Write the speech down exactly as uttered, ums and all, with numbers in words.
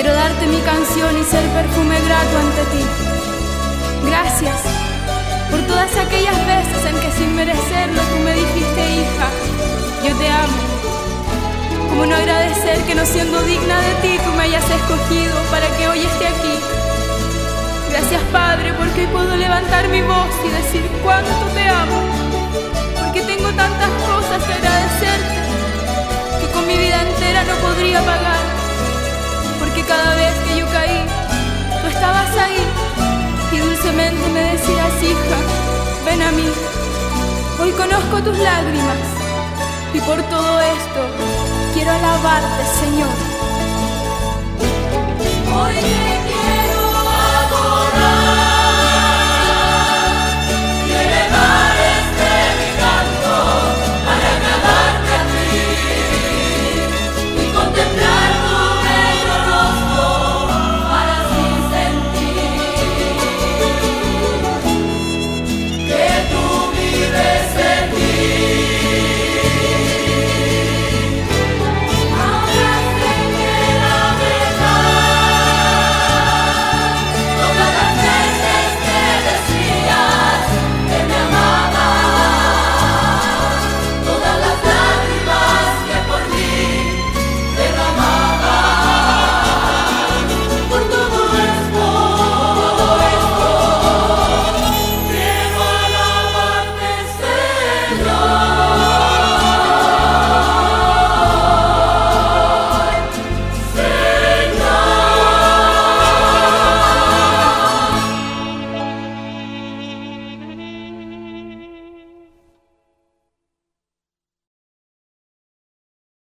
quiero darte mi canción y ser perfume grato ante ti. Gracias por todas aquellas veces en que sin merecerlo tú me dijiste: hija, yo te amo. ¿Cómo no agradecer que no siendo digna de ti tú me hayas escogido para que hoy esté aquí? Gracias, Padre, porque hoy puedo levantar mi voz y decir cuánto te amo, porque tengo tantas cosas que agradecerte que con mi vida entera no podría pagar, porque cada vez que yo caí, tú estabas ahí y dulcemente me decías: hija, ven a mí. Hoy conozco tus lágrimas y por todo esto quiero alabarte, Señor.